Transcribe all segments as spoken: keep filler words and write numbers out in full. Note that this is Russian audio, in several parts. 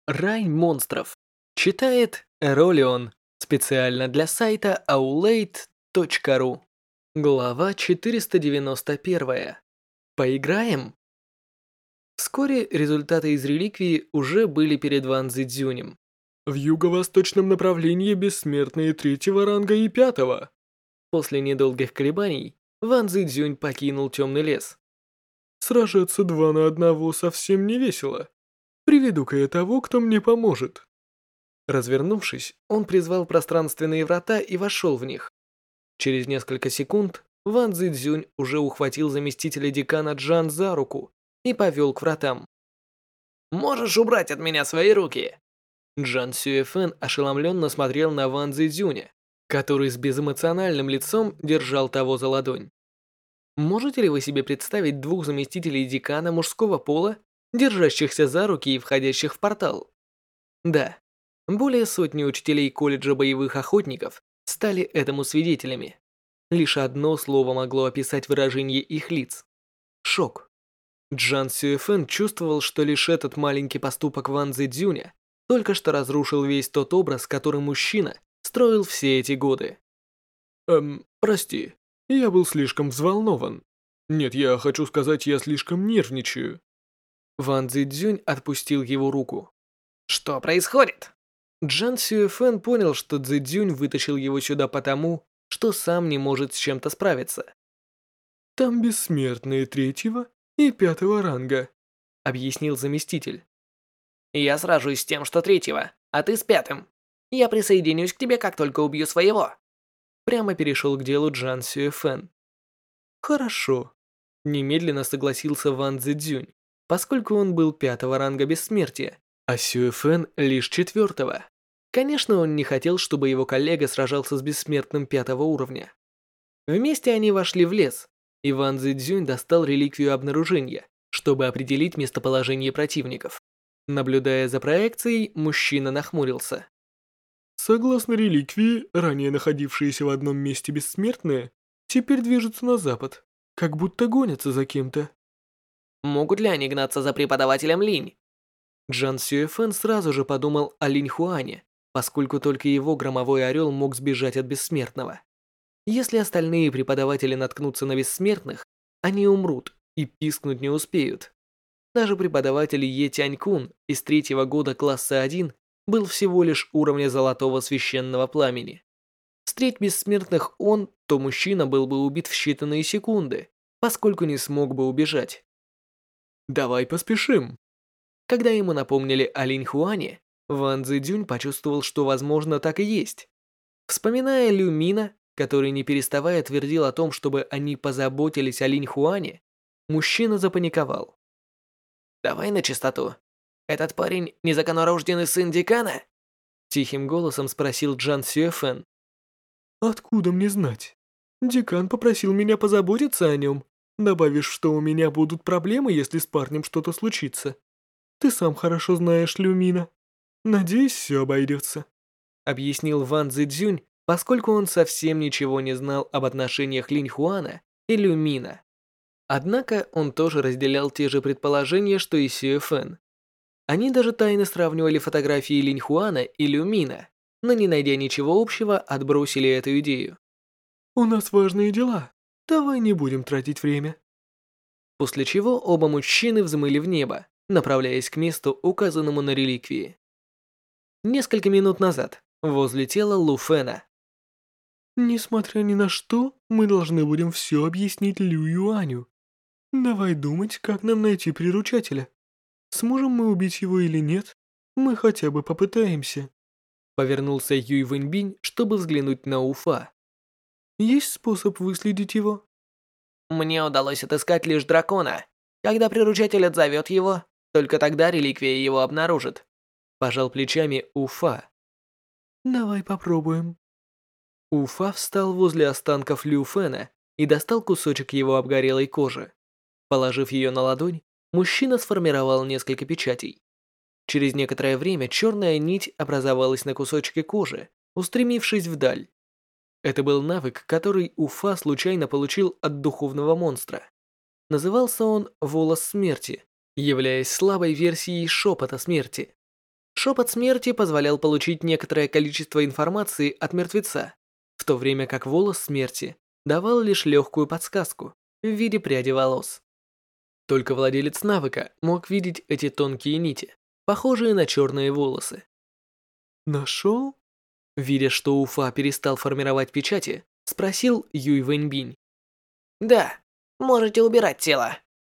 Рай монстров. Читает Эролион. Специально для сайта аулейт точка ру. Глава четыреста девяносто один. Поиграем? Вскоре результаты из реликвии уже были перед Ван Цзюнем. В юго-восточном направлении бессмертные третьего ранга и пятого. После недолгих колебаний Ван Цзюнь покинул темный лес. Сражаться два на одного совсем не весело. Приведу-ка я того, кто мне поможет. Развернувшись, он призвал пространственные врата и вошел в них. Через несколько секунд Ван Цзюнь уже ухватил заместителя декана Джан за руку и повел к вратам. «Можешь убрать от меня свои руки!» Джан Сюэфэн ошеломленно смотрел на Ван Цзюня, который с безэмоциональным лицом держал того за ладонь. Можете ли вы себе представить двух заместителей декана мужского пола, держащихся за руки и входящих в портал? Да, более сотни учителей колледжа боевых охотников стали этому свидетелями. Лишь одно слово могло описать выражение их лиц. Шок. Джан Сюэфэн чувствовал, что лишь этот маленький поступок Ван Цзюня только что разрушил весь тот образ, который мужчина строил все эти годы. Эм, прости, я был слишком взволнован. Нет, я хочу сказать, я слишком нервничаю. Ван Цзюнь отпустил его руку. Что происходит? Джан Сюэфэн понял, что Цзюнь вытащил его сюда потому, что сам не может с чем-то справиться. Там бессмертные третьего и пятого ранга, объяснил заместитель. Я сражусь с тем, что третьего, а ты с пятым. Я присоединюсь к тебе, как только убью своего. Прямо перешел к делу Джан Сюэфэн. Хорошо. Немедленно согласился Ван Цзюнь, поскольку он был пятого ранга бессмертия, а Сюэфэн лишь четвертого. Конечно, он не хотел, чтобы его коллега сражался с бессмертным пятого уровня. Вместе они вошли в лес, и Ван Цзюнь достал реликвию обнаружения, чтобы определить местоположение противников. Наблюдая за проекцией, мужчина нахмурился. Согласно реликвии, ранее находившиеся в одном месте бессмертные теперь движутся на запад, как будто гонятся за кем-то. Могут ли они гнаться за преподавателем Линь? Джан Сюэфэн сразу же подумал о Линь Хуане, поскольку только его громовой орел мог сбежать от бессмертного. Если остальные преподаватели наткнутся на бессмертных, они умрут и пискнуть не успеют. Даже преподаватель Е Тянь-кун из третьего года класса один был всего лишь уровня золотого священного пламени. Встреть бессмертных он, то мужчина был бы убит в считанные секунды, поскольку не смог бы убежать. Давай поспешим. Когда ему напомнили о Линь Хуане, Ван Цзюнь почувствовал, что возможно так и есть. Вспоминая Лю Мина, который не переставая твердил о том, чтобы они позаботились о Линь Хуане, мужчина запаниковал. «Давай на чистоту. Этот парень незаконнорожденный сын декана?» Тихим голосом спросил Джан Сюэфэн. «Откуда мне знать? Декан попросил меня позаботиться о нем, добавив, что у меня будут проблемы, если с парнем что-то случится. Ты сам хорошо знаешь Люмина. Надеюсь, все обойдется», объяснил Ван Цзюнь, поскольку он совсем ничего не знал об отношениях Линь Хуана и Люмина. Однако он тоже разделял те же предположения, что и Сюэфэн. Они даже тайно сравнивали фотографии Линь Хуана и Люмина, но не найдя ничего общего, отбросили эту идею. «У нас важные дела. Давай не будем тратить время». После чего оба мужчины взмыли в небо, направляясь к месту, указанному на реликвии. Несколько минут назад, возле тела Лу Фэна. «Несмотря ни на что, мы должны будем все объяснить Лю Юаню. Давай думать, как нам найти приручателя. Сможем мы убить его или нет, мы хотя бы попытаемся». Повернулся Юй Вэньбинь, чтобы взглянуть на Уфа. «Есть способ выследить его?» «Мне удалось отыскать лишь дракона. Когда приручатель отзовет его, только тогда реликвия его обнаружит». Пожал плечами Уфа. «Давай попробуем». Уфа встал возле останков Лю Фэна и достал кусочек его обгорелой кожи. Положив ее на ладонь, мужчина сформировал несколько печатей. Через некоторое время черная нить образовалась на кусочке кожи, устремившись вдаль. Это был навык, который Уфа случайно получил от духовного монстра. Назывался он «Волос смерти», являясь слабой версией шепота смерти. Шепот смерти позволял получить некоторое количество информации от мертвеца, в то время как волос смерти давал лишь легкую подсказку в виде пряди волос. Только владелец навыка мог видеть эти тонкие нити, похожие на черные волосы. Нашел? Видя, что Уфа перестал формировать печати, спросил Юй Вэньбинь. Да, можете убирать тело.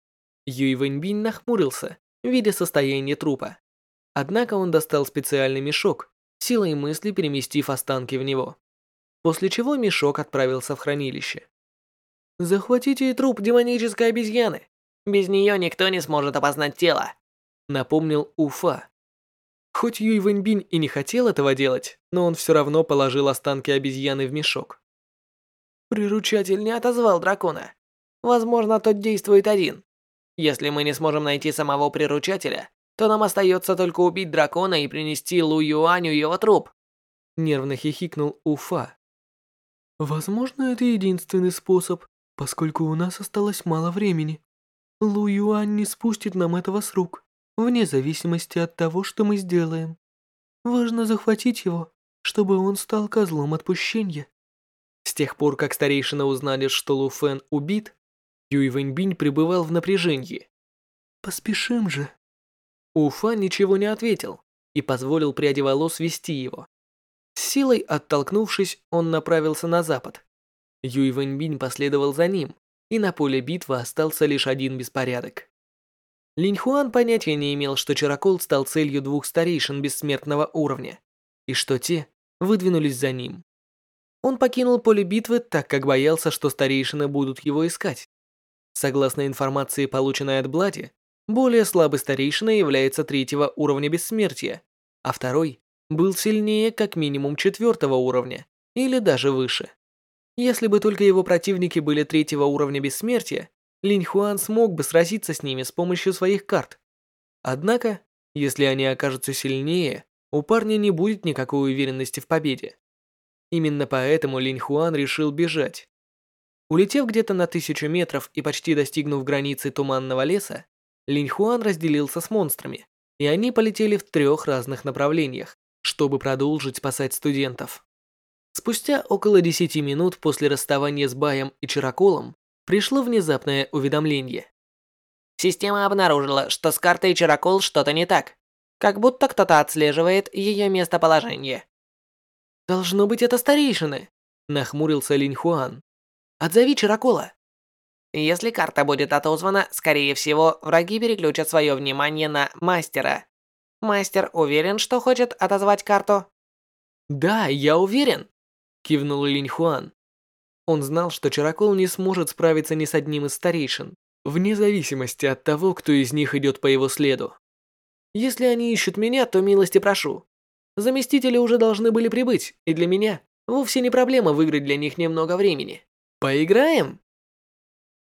Юй Вэньбинь нахмурился, видя состояние трупа. Однако он достал специальный мешок, силой мысли переместив останки в него. После чего мешок отправился в хранилище. «Захватите и труп демонической обезьяны. Без нее никто не сможет опознать тело», — напомнил Уфа. Хоть Юй Вэньбинь и не хотел этого делать, но он все равно положил останки обезьяны в мешок. «Приручатель не отозвал дракона. Возможно, тот действует один. Если мы не сможем найти самого приручателя, то нам остается только убить дракона и принести Лу Юаню его труп», — нервно хихикнул Уфа. «Возможно, это единственный способ, поскольку у нас осталось мало времени. Лу Юань не спустит нам этого с рук, вне зависимости от того, что мы сделаем. Важно захватить его, чтобы он стал козлом отпущения». С тех пор, как старейшины узнали, что Лу Фэн убит, Юй Вэньбинь пребывал в напряжении. «Поспешим же». Уфа ничего не ответил и позволил пряди волос вести его. С силой оттолкнувшись, он направился на запад. Юй Вэньбинь последовал за ним, и на поле битвы остался лишь один беспорядок. Линь Хуан понятия не имел, что Чарокол стал целью двух старейшин бессмертного уровня, и что те выдвинулись за ним. Он покинул поле битвы, так как боялся, что старейшины будут его искать. Согласно информации, полученной от Блади, более слабый старейшина является третьего уровня бессмертия, а второй был сильнее как минимум четвертого уровня, или даже выше. Если бы только его противники были третьего уровня бессмертия, Линь Хуан смог бы сразиться с ними с помощью своих карт. Однако, если они окажутся сильнее, у парня не будет никакой уверенности в победе. Именно поэтому Линь Хуан решил бежать. Улетев где-то на тысячу метров и почти достигнув границы туманного леса, Линь Хуан разделился с монстрами, и они полетели в трех разных направлениях, чтобы продолжить спасать студентов. Спустя около десяти минут после расставания с Баем и Чароколом пришло внезапное уведомление. «Система обнаружила, что с картой Чарокол что-то не так. Как будто кто-то отслеживает ее местоположение». «Должно быть, это старейшины», — нахмурился Линь Хуан. «Отзови Чарокола». «Если карта будет отозвана, скорее всего, враги переключат свое внимание на мастера. Мастер уверен, что хочет отозвать карту?» «Да, я уверен», — кивнул Линь Хуан. Он знал, что Чарокол не сможет справиться ни с одним из старейшин, вне зависимости от того, кто из них идет по его следу. «Если они ищут меня, то милости прошу. Заместители уже должны были прибыть, и для меня вовсе не проблема выиграть для них немного времени. Поиграем?»